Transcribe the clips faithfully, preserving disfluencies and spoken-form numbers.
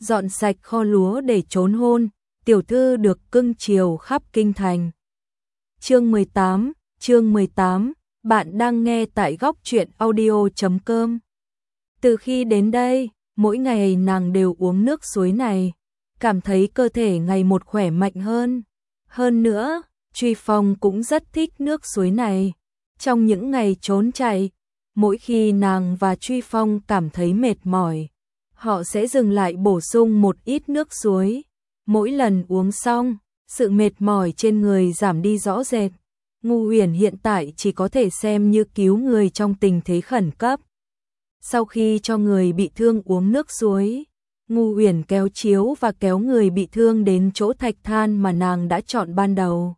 dọn sạch kho lúa để trốn hôn, tiểu thư được cưng chiều khắp kinh thành. Chương mười tám, chương mười tám, bạn đang nghe tại góc truyện audio chấm com. Từ khi đến đây, mỗi ngày nàng đều uống nước suối này, cảm thấy cơ thể ngày một khỏe mạnh hơn. Hơn nữa, Truy Phong cũng rất thích nước suối này. Trong những ngày trốn chạy, mỗi khi nàng và Truy Phong cảm thấy mệt mỏi, họ sẽ dừng lại bổ sung một ít nước suối. Mỗi lần uống xong, sự mệt mỏi trên người giảm đi rõ rệt. Ngu Huyền hiện tại chỉ có thể xem như cứu người trong tình thế khẩn cấp. Sau khi cho người bị thương uống nước suối, Ngu Huyền kéo chiếu và kéo người bị thương đến chỗ thạch than mà nàng đã chọn ban đầu.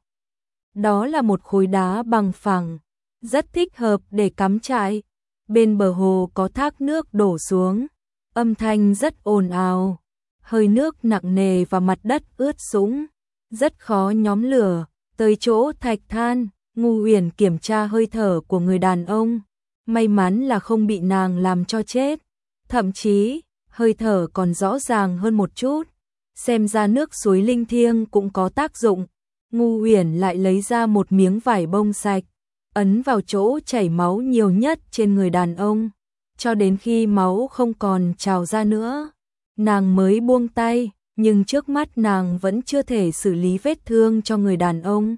Đó là một khối đá bằng phẳng, rất thích hợp để cắm trại. Bên bờ hồ có thác nước đổ xuống, âm thanh rất ồn ào, hơi nước nặng nề và mặt đất ướt sũng, rất khó nhóm lửa. Tới chỗ thạch than, Ngu Huyền kiểm tra hơi thở của người đàn ông, may mắn là không bị nàng làm cho chết, thậm chí hơi thở còn rõ ràng hơn một chút, xem ra nước suối linh thiêng cũng có tác dụng. Ngu Huyền lại lấy ra một miếng vải bông sạch, ấn vào chỗ chảy máu nhiều nhất trên người đàn ông, cho đến khi máu không còn trào ra nữa, nàng mới buông tay, nhưng trước mắt nàng vẫn chưa thể xử lý vết thương cho người đàn ông.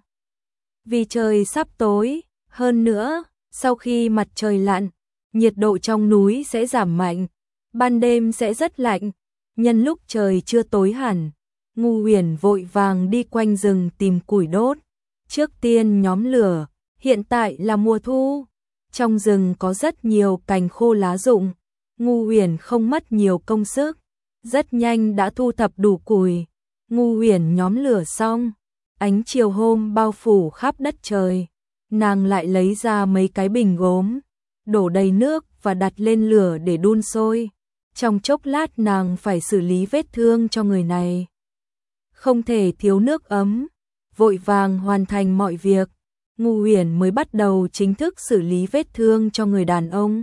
Vì trời sắp tối, hơn nữa, sau khi mặt trời lặn, nhiệt độ trong núi sẽ giảm mạnh, ban đêm sẽ rất lạnh. Nhân lúc trời chưa tối hẳn, Ngu Huyền vội vàng đi quanh rừng tìm củi đốt. Trước tiên nhóm lửa, hiện tại là mùa thu, trong rừng có rất nhiều cành khô lá rụng. Ngu Huyền không mất nhiều công sức, rất nhanh đã thu thập đủ củi. Ngu Huyền nhóm lửa xong, ánh chiều hôm bao phủ khắp đất trời. Nàng lại lấy ra mấy cái bình gốm, đổ đầy nước và đặt lên lửa để đun sôi. Trong chốc lát nàng phải xử lý vết thương cho người này, không thể thiếu nước ấm. Vội vàng hoàn thành mọi việc, Ngu Huyền mới bắt đầu chính thức xử lý vết thương cho người đàn ông.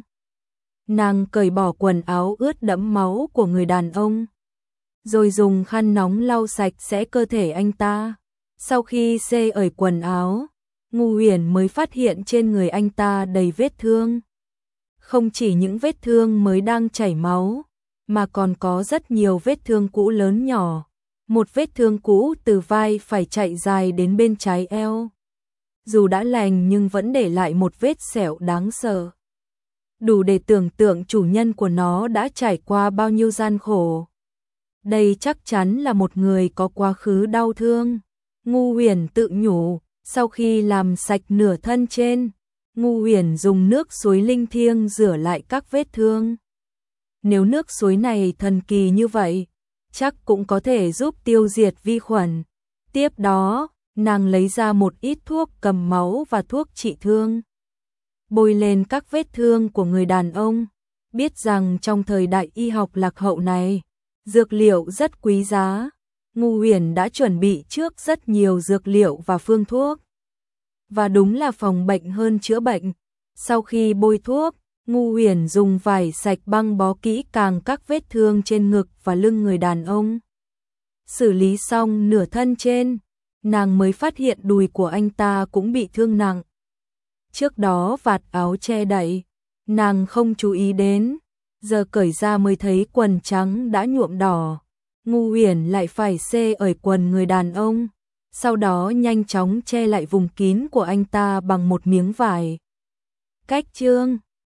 Nàng cởi bỏ quần áo ướt đẫm máu của người đàn ông, rồi dùng khăn nóng lau sạch sẽ cơ thể anh ta. Sau khi xê ởi quần áo, Ngu Huyền mới phát hiện trên người anh ta đầy vết thương. Không chỉ những vết thương mới đang chảy máu, mà còn có rất nhiều vết thương cũ lớn nhỏ. Một vết thương cũ từ vai phải chạy dài đến bên trái eo. Dù đã lành nhưng vẫn để lại một vết sẹo đáng sợ, đủ để tưởng tượng chủ nhân của nó đã trải qua bao nhiêu gian khổ. Đây chắc chắn là một người có quá khứ đau thương. Ngu Huyền tự nhủ. Sau khi làm sạch nửa thân trên, Ngu Huyền dùng nước suối linh thiêng rửa lại các vết thương. Nếu nước suối này thần kỳ như vậy, chắc cũng có thể giúp tiêu diệt vi khuẩn. Tiếp đó, nàng lấy ra một ít thuốc cầm máu và thuốc trị thương, bôi lên các vết thương của người đàn ông. Biết rằng trong thời đại y học lạc hậu này, dược liệu rất quý giá, Ngu Huyền đã chuẩn bị trước rất nhiều dược liệu và phương thuốc. Và đúng là phòng bệnh hơn chữa bệnh. Sau khi bôi thuốc, Ngu Huyền dùng vải sạch băng bó kỹ càng các vết thương trên ngực và lưng người đàn ông. Xử lý xong nửa thân trên, nàng mới phát hiện đùi của anh ta cũng bị thương nặng. Trước đó vạt áo che đậy, nàng không chú ý đến, giờ cởi ra mới thấy quần trắng đã nhuộm đỏ. Ngu Huyền lại phải xê ởi quần người đàn ông, sau đó nhanh chóng che lại vùng kín của anh ta bằng một miếng vải. Cách chương